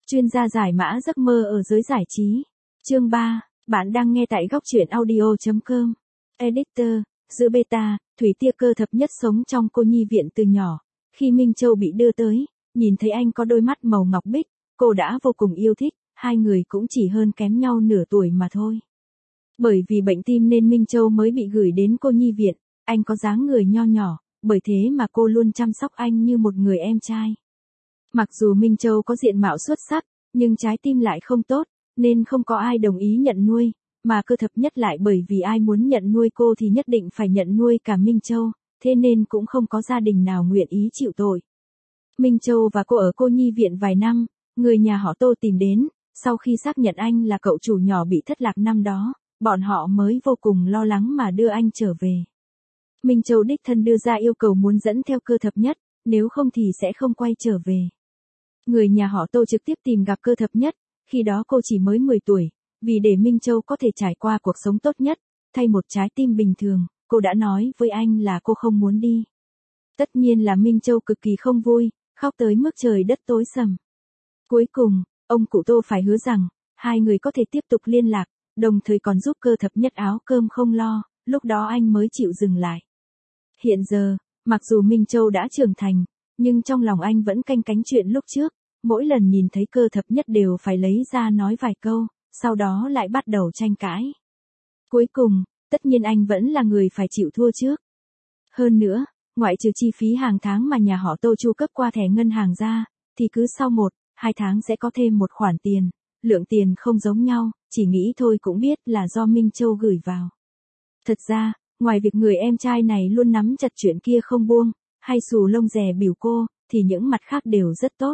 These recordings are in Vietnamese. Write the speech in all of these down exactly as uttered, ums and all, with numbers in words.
Chuyên gia giải mã giấc mơ ở giới giải trí. Chương ba, bạn đang nghe tại góc truyện audio chấm com. Editor, giữa beta, Thủy Tia Cơ thập nhất sống trong cô nhi viện từ nhỏ. Khi Minh Châu bị đưa tới, nhìn thấy anh có đôi mắt màu ngọc bích, cô đã vô cùng yêu thích, hai người cũng chỉ hơn kém nhau nửa tuổi mà thôi. Bởi vì bệnh tim nên Minh Châu mới bị gửi đến cô nhi viện, anh có dáng người nho nhỏ, bởi thế mà cô luôn chăm sóc anh như một người em trai. Mặc dù Minh Châu có diện mạo xuất sắc, nhưng trái tim lại không tốt, nên không có ai đồng ý nhận nuôi, mà Cơ thập nhất lại bởi vì ai muốn nhận nuôi cô thì nhất định phải nhận nuôi cả Minh Châu, thế nên cũng không có gia đình nào nguyện ý chịu tội. Minh Châu và cô ở cô nhi viện vài năm, người nhà họ Tô tìm đến, sau khi xác nhận anh là cậu chủ nhỏ bị thất lạc năm đó, bọn họ mới vô cùng lo lắng mà đưa anh trở về. Minh Châu đích thân đưa ra yêu cầu muốn dẫn theo Cơ thập nhất, nếu không thì sẽ không quay trở về. Người nhà họ Tô trực tiếp tìm gặp Cơ thập nhất, khi đó cô chỉ mới mười tuổi, vì để Minh Châu có thể trải qua cuộc sống tốt nhất, thay một trái tim bình thường, cô đã nói với anh là cô không muốn đi. Tất nhiên là Minh Châu cực kỳ không vui, khóc tới mức trời đất tối sầm. Cuối cùng, ông cụ Tô phải hứa rằng, hai người có thể tiếp tục liên lạc, đồng thời còn giúp Cơ thập nhất áo cơm không lo, lúc đó anh mới chịu dừng lại. Hiện giờ, mặc dù Minh Châu đã trưởng thành, nhưng trong lòng anh vẫn canh cánh chuyện lúc trước, mỗi lần nhìn thấy Cơ thập nhất đều phải lấy ra nói vài câu, sau đó lại bắt đầu tranh cãi. Cuối cùng, tất nhiên anh vẫn là người phải chịu thua trước. Hơn nữa, ngoại trừ chi phí hàng tháng mà nhà họ Tô chu cấp qua thẻ ngân hàng ra, thì cứ sau một, hai tháng sẽ có thêm một khoản tiền, lượng tiền không giống nhau, chỉ nghĩ thôi cũng biết là do Minh Châu gửi vào. Thật ra, ngoài việc người em trai này luôn nắm chặt chuyện kia không buông, hay xù lông dè biểu cô, thì những mặt khác đều rất tốt.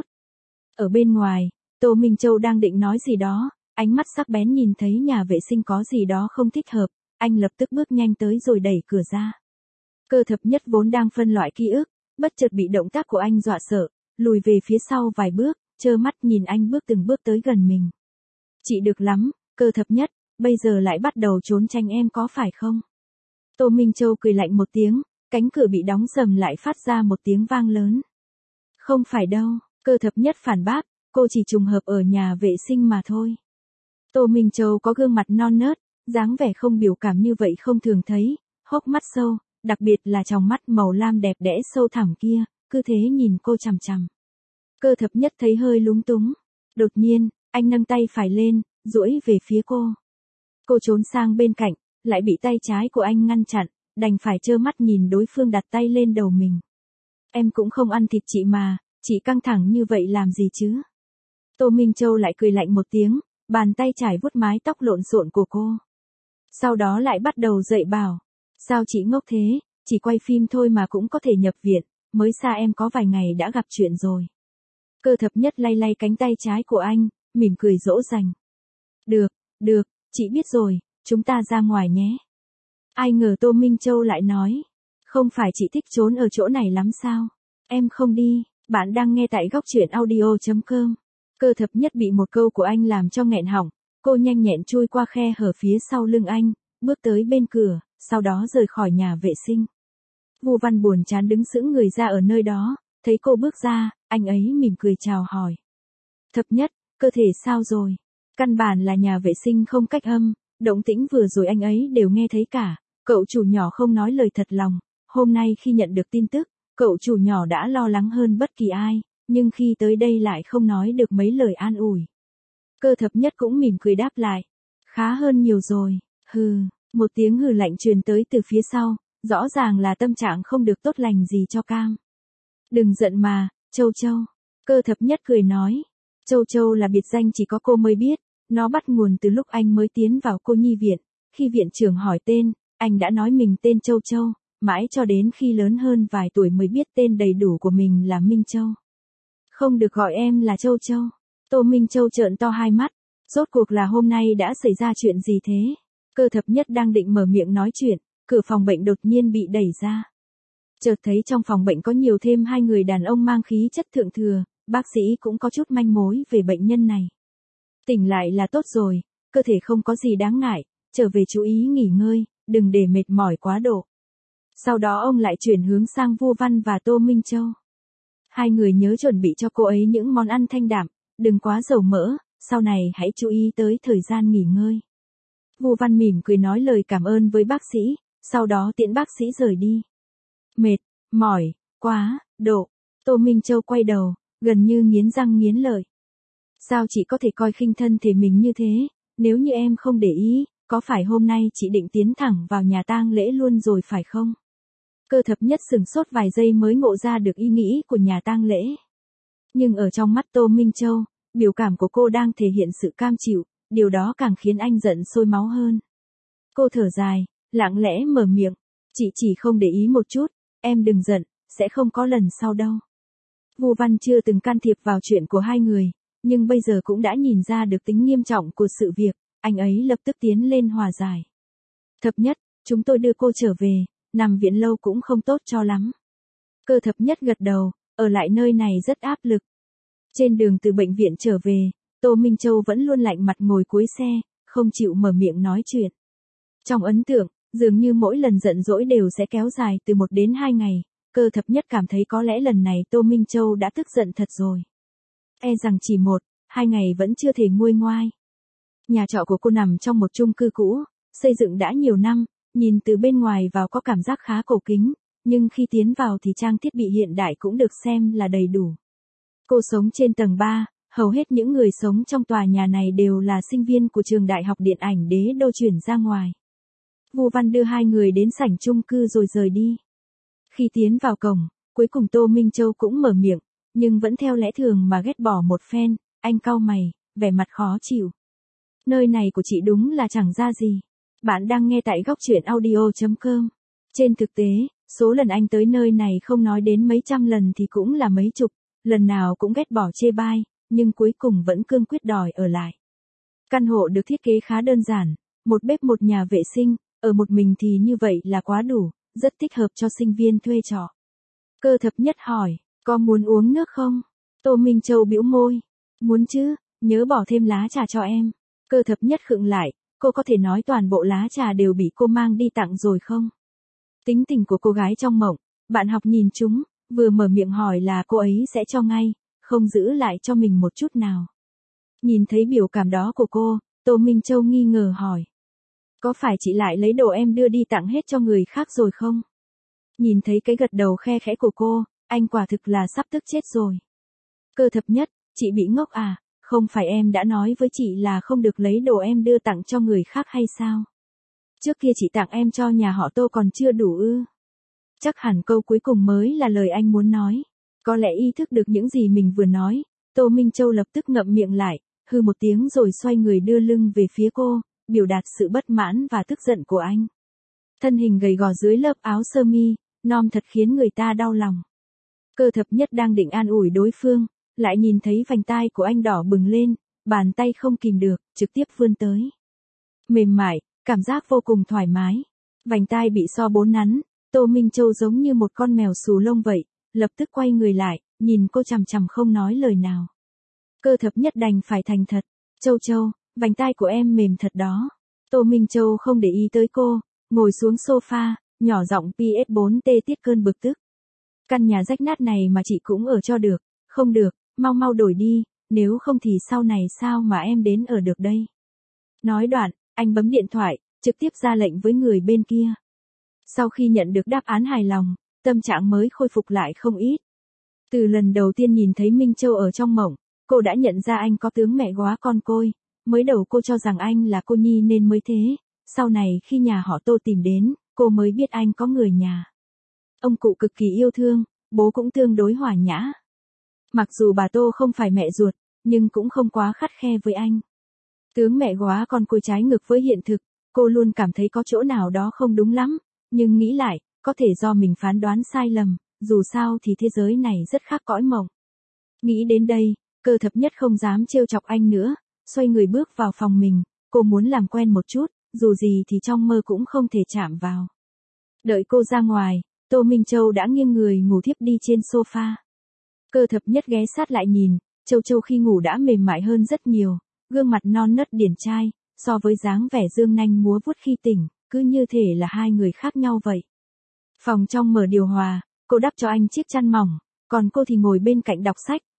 Ở bên ngoài, Tô Minh Châu đang định nói gì đó, ánh mắt sắc bén nhìn thấy nhà vệ sinh có gì đó không thích hợp, anh lập tức bước nhanh tới rồi đẩy cửa ra. Cơ thập nhất vốn đang phân loại ký ức, bất chợt bị động tác của anh dọa sợ, lùi về phía sau vài bước, trơ mắt nhìn anh bước từng bước tới gần mình. Chị được lắm, Cơ thập nhất, bây giờ lại bắt đầu trốn tránh em có phải không? Tô Minh Châu cười lạnh một tiếng, cánh cửa bị đóng sầm lại phát ra một tiếng vang lớn. Không phải đâu, Cơ thập nhất phản bác, cô chỉ trùng hợp ở nhà vệ sinh mà thôi. Tô Minh Châu có gương mặt non nớt, dáng vẻ không biểu cảm như vậy không thường thấy, hốc mắt sâu, đặc biệt là tròng mắt màu lam đẹp đẽ sâu thẳm kia, cứ thế nhìn cô chằm chằm. Cơ thập nhất thấy hơi lúng túng. Đột nhiên, anh nâng tay phải lên, duỗi về phía cô. Cô trốn sang bên cạnh, lại bị tay trái của anh ngăn chặn, đành phải trơ mắt nhìn đối phương đặt tay lên đầu mình. Em cũng không ăn thịt chị mà, chị căng thẳng như vậy làm gì chứ? Tô Minh Châu lại cười lạnh một tiếng, bàn tay trải vuốt mái tóc lộn xộn của cô. Sau đó lại bắt đầu dạy bảo. Sao chị ngốc thế, chỉ quay phim thôi mà cũng có thể nhập viện, mới xa em có vài ngày đã gặp chuyện rồi. Cơ thập nhất lay lay cánh tay trái của anh, mỉm cười dỗ dành. Được, được, chị biết rồi, chúng ta ra ngoài nhé. Ai ngờ Tô Minh Châu lại nói. Không phải chị thích trốn ở chỗ này lắm sao? Em không đi, bạn đang nghe tại góc truyện audio chấm com. Cơ thập nhất bị một câu của anh làm cho nghẹn họng, cô nhanh nhẹn chui qua khe hở phía sau lưng anh, bước tới bên cửa, sau đó rời khỏi nhà vệ sinh. Vu Văn buồn chán đứng sững người ra ở nơi đó, thấy cô bước ra, anh ấy mỉm cười chào hỏi. Thập nhất, cơ thể sao rồi? Căn bản là nhà vệ sinh không cách âm, động tĩnh vừa rồi anh ấy đều nghe thấy cả, cậu chủ nhỏ không nói lời thật lòng, hôm nay khi nhận được tin tức, cậu chủ nhỏ đã lo lắng hơn bất kỳ ai, nhưng khi tới đây lại không nói được mấy lời an ủi. Cơ thập nhất cũng mỉm cười đáp lại. Khá hơn nhiều rồi, hừ, một tiếng hừ lạnh truyền tới từ phía sau, rõ ràng là tâm trạng không được tốt lành gì cho Cam. Đừng giận mà, Châu Châu. Cơ thập nhất cười nói. Châu Châu là biệt danh chỉ có cô mới biết, nó bắt nguồn từ lúc anh mới tiến vào cô nhi viện, khi viện trưởng hỏi tên, anh đã nói mình tên Châu Châu, mãi cho đến khi lớn hơn vài tuổi mới biết tên đầy đủ của mình là Minh Châu. Không được gọi em là Châu Châu. Tô Minh Châu trợn to hai mắt, rốt cuộc là hôm nay đã xảy ra chuyện gì thế? Cơ thập nhất đang định mở miệng nói chuyện, cửa phòng bệnh đột nhiên bị đẩy ra. Chợt thấy trong phòng bệnh có nhiều thêm hai người đàn ông mang khí chất thượng thừa, bác sĩ cũng có chút manh mối về bệnh nhân này. Tỉnh lại là tốt rồi, cơ thể không có gì đáng ngại, trở về chú ý nghỉ ngơi, đừng để mệt mỏi quá độ. Sau đó ông lại chuyển hướng sang Vu Văn và Tô Minh Châu. Hai người nhớ chuẩn bị cho cô ấy những món ăn thanh đạm, đừng quá dầu mỡ, sau này hãy chú ý tới thời gian nghỉ ngơi. Vu Văn mỉm cười nói lời cảm ơn với bác sĩ, sau đó tiễn bác sĩ rời đi. Mệt, mỏi, quá, độ. Tô Minh Châu quay đầu, gần như nghiến răng nghiến lợi. Sao chị có thể coi khinh thân thể mình như thế, nếu như em không để ý, có phải hôm nay chị định tiến thẳng vào nhà tang lễ luôn rồi phải không? Cơ Thập Nhất sửng sốt vài giây mới ngộ ra được ý nghĩ của nhà tang lễ. Nhưng ở trong mắt Tô Minh Châu, biểu cảm của cô đang thể hiện sự cam chịu, điều đó càng khiến anh giận sôi máu hơn. Cô thở dài, lặng lẽ mở miệng, chị chỉ không để ý một chút, em đừng giận, sẽ không có lần sau đâu. Vu Văn chưa từng can thiệp vào chuyện của hai người, nhưng bây giờ cũng đã nhìn ra được tính nghiêm trọng của sự việc, anh ấy lập tức tiến lên hòa giải. Thập Nhất, chúng tôi đưa cô trở về, nằm viện lâu cũng không tốt cho lắm. Cơ Thập Nhất gật đầu, ở lại nơi này rất áp lực. Trên đường từ bệnh viện trở về, Tô Minh Châu vẫn luôn lạnh mặt ngồi cuối xe, không chịu mở miệng nói chuyện. Trong ấn tượng, dường như mỗi lần giận dỗi đều sẽ kéo dài từ một đến hai ngày, Cơ Thập Nhất cảm thấy có lẽ lần này Tô Minh Châu đã tức giận thật rồi. E rằng chỉ một, hai ngày vẫn chưa thể nguôi ngoai. Nhà trọ của cô nằm trong một chung cư cũ, xây dựng đã nhiều năm, nhìn từ bên ngoài vào có cảm giác khá cổ kính, nhưng khi tiến vào thì trang thiết bị hiện đại cũng được xem là đầy đủ. Cô sống trên tầng ba, hầu hết những người sống trong tòa nhà này đều là sinh viên của trường Đại học Điện ảnh Đế Đô chuyển ra ngoài. Vu Văn đưa hai người đến sảnh chung cư rồi rời đi. Khi tiến vào cổng, cuối cùng Tô Minh Châu cũng mở miệng, nhưng vẫn theo lẽ thường mà ghét bỏ một phen, anh cau mày, vẻ mặt khó chịu. Nơi này của chị đúng là chẳng ra gì. Bạn đang nghe tại góc truyện audio chấm com. Trên thực tế, số lần anh tới nơi này không nói đến mấy trăm lần thì cũng là mấy chục, lần nào cũng ghét bỏ chê bai, nhưng cuối cùng vẫn cương quyết đòi ở lại. Căn hộ được thiết kế khá đơn giản, một bếp một nhà vệ sinh, ở một mình thì như vậy là quá đủ, rất thích hợp cho sinh viên thuê trọ. Cơ Thập Nhất hỏi, có muốn uống nước không? Tô Minh Châu bĩu môi, muốn chứ, nhớ bỏ thêm lá trà cho em. Cơ Thập Nhất khựng lại, cô có thể nói toàn bộ lá trà đều bị cô mang đi tặng rồi không? Tính tình của cô gái trong mộng, bạn học nhìn chúng, vừa mở miệng hỏi là cô ấy sẽ cho ngay, không giữ lại cho mình một chút nào. Nhìn thấy biểu cảm đó của cô, Tô Minh Châu nghi ngờ hỏi. Có phải chị lại lấy đồ em đưa đi tặng hết cho người khác rồi không? Nhìn thấy cái gật đầu khe khẽ của cô, anh quả thực là sắp tức chết rồi. Cơ Thập Nhất, chị bị ngốc à? Không phải em đã nói với chị là không được lấy đồ em đưa tặng cho người khác hay sao? Trước kia chị tặng em cho nhà họ Tô còn chưa đủ ư? Chắc hẳn câu cuối cùng mới là lời anh muốn nói. Có lẽ ý thức được những gì mình vừa nói, Tô Minh Châu lập tức ngậm miệng lại, hư một tiếng rồi xoay người đưa lưng về phía cô, biểu đạt sự bất mãn và tức giận của anh. Thân hình gầy gò dưới lớp áo sơ mi, non thật khiến người ta đau lòng. Cơ Thập Nhất đang định an ủi đối phương, lại nhìn thấy vành tai của anh đỏ bừng lên, bàn tay không kìm được, trực tiếp vươn tới. Mềm mại, cảm giác vô cùng thoải mái. Vành tai bị so bốn nắn, Tô Minh Châu giống như một con mèo xù lông vậy, lập tức quay người lại, nhìn cô chằm chằm không nói lời nào. Cơ Thập Nhất đành phải thành thật, Châu Châu, vành tai của em mềm thật đó. Tô Minh Châu không để ý tới cô, ngồi xuống sofa, nhỏ giọng pê ét bốn tê tiết cơn bực tức. Căn nhà rách nát này mà chị cũng ở cho được, không được, mau mau đổi đi, nếu không thì sau này sao mà em đến ở được đây. Nói đoạn, anh bấm điện thoại, trực tiếp ra lệnh với người bên kia. Sau khi nhận được đáp án hài lòng, tâm trạng mới khôi phục lại không ít. Từ lần đầu tiên nhìn thấy Minh Châu ở trong mộng, cô đã nhận ra anh có tướng mẹ góa con côi, mới đầu cô cho rằng anh là cô nhi nên mới thế, sau này khi nhà họ Tô tìm đến, cô mới biết anh có người nhà. Ông cụ cực kỳ yêu thương, bố cũng tương đối hòa nhã. Mặc dù bà Tô không phải mẹ ruột, nhưng cũng không quá khắt khe với anh. Tướng mẹ góa con côi trái ngược với hiện thực, cô luôn cảm thấy có chỗ nào đó không đúng lắm, nhưng nghĩ lại, có thể do mình phán đoán sai lầm, dù sao thì thế giới này rất khác cõi mộng. Nghĩ đến đây, Cơ Thập Nhất không dám trêu chọc anh nữa, xoay người bước vào phòng mình, cô muốn làm quen một chút, dù gì thì trong mơ cũng không thể chạm vào. Đợi cô ra ngoài, Tô Minh Châu đã nghiêng người ngủ thiếp đi trên sofa. Cơ Thập Nhất ghé sát lại nhìn, Châu Châu khi ngủ đã mềm mại hơn rất nhiều, gương mặt non nớt điển trai, so với dáng vẻ dương nanh múa vuốt khi tỉnh, cứ như thể là hai người khác nhau vậy. Phòng trong mở điều hòa, cô đắp cho anh chiếc chăn mỏng, còn cô thì ngồi bên cạnh đọc sách,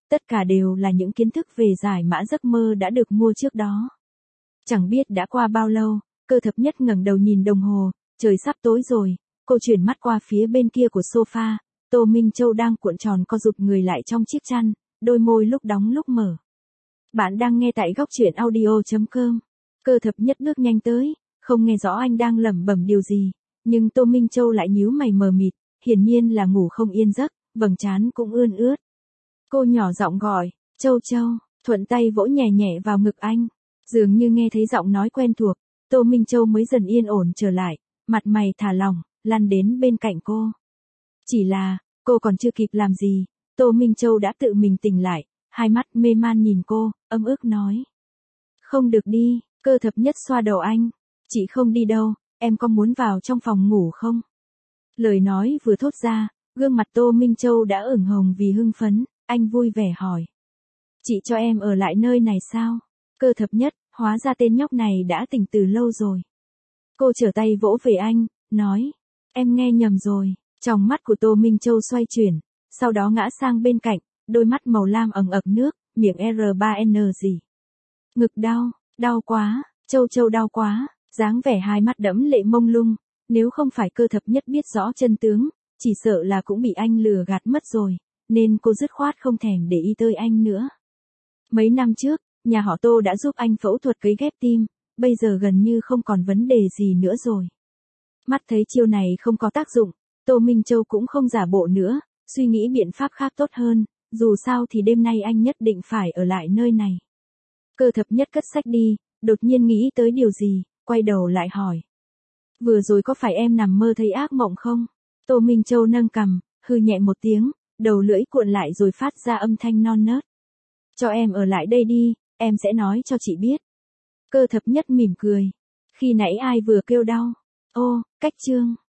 Tất cả đều là những kiến thức về giải mã giấc mơ đã được mua trước đó. Chẳng biết đã qua bao lâu, Cơ Thập Nhất ngẩng đầu nhìn đồng hồ, trời sắp tối rồi, cô chuyển mắt qua phía bên kia của sofa, Tô Minh Châu đang cuộn tròn co rụt người lại trong chiếc chăn, đôi môi lúc đóng lúc mở. Bạn đang nghe tại góc truyện audio chấm com. Cơ Thập Nhất bước nhanh tới, không nghe rõ anh đang lẩm bẩm điều gì, nhưng Tô Minh Châu lại nhíu mày mờ mịt, hiển nhiên là ngủ không yên giấc, vầng trán cũng ươn ướt. Cô nhỏ giọng gọi, Châu Châu, thuận tay vỗ nhẹ nhẹ vào ngực anh. Dường như nghe thấy giọng nói quen thuộc, Tô Minh Châu mới dần yên ổn trở lại, mặt mày thả lỏng, lăn đến bên cạnh cô. Chỉ là, cô còn chưa kịp làm gì, Tô Minh Châu đã tự mình tỉnh lại, hai mắt mê man nhìn cô, ấm ức nói. Không được đi, Cơ Thập Nhất xoa đầu anh. Chị không đi đâu, em có muốn vào trong phòng ngủ không? Lời nói vừa thốt ra, gương mặt Tô Minh Châu đã ửng hồng vì hưng phấn, anh vui vẻ hỏi. Chị cho em ở lại nơi này sao? Cơ Thập Nhất, hóa ra tên nhóc này đã tỉnh từ lâu rồi. Cô trở tay vỗ về anh, nói. Em nghe nhầm rồi. Trong mắt của Tô Minh Châu xoay chuyển, sau đó ngã sang bên cạnh, đôi mắt màu lam ẩn ực nước, miệng R ba N gì. Ngực đau, đau quá, Châu Châu đau quá, dáng vẻ hai mắt đẫm lệ mông lung, nếu không phải Cơ Thập Nhất biết rõ chân tướng, chỉ sợ là cũng bị anh lừa gạt mất rồi, nên cô dứt khoát không thèm để ý tới anh nữa. Mấy năm trước, nhà họ Tô đã giúp anh phẫu thuật cấy ghép tim, bây giờ gần như không còn vấn đề gì nữa rồi. Mắt thấy chiêu này không có tác dụng, Tô Minh Châu cũng không giả bộ nữa, suy nghĩ biện pháp khác tốt hơn, dù sao thì đêm nay anh nhất định phải ở lại nơi này. Cơ Thập Nhất cất sách đi, đột nhiên nghĩ tới điều gì, quay đầu lại hỏi. Vừa rồi có phải em nằm mơ thấy ác mộng không? Tô Minh Châu nâng cằm, hừ nhẹ một tiếng, đầu lưỡi cuộn lại rồi phát ra âm thanh non nớt. Cho em ở lại đây đi, em sẽ nói cho chị biết. Cơ Thập Nhất mỉm cười. Khi nãy ai vừa kêu đau? Ô, cách chương.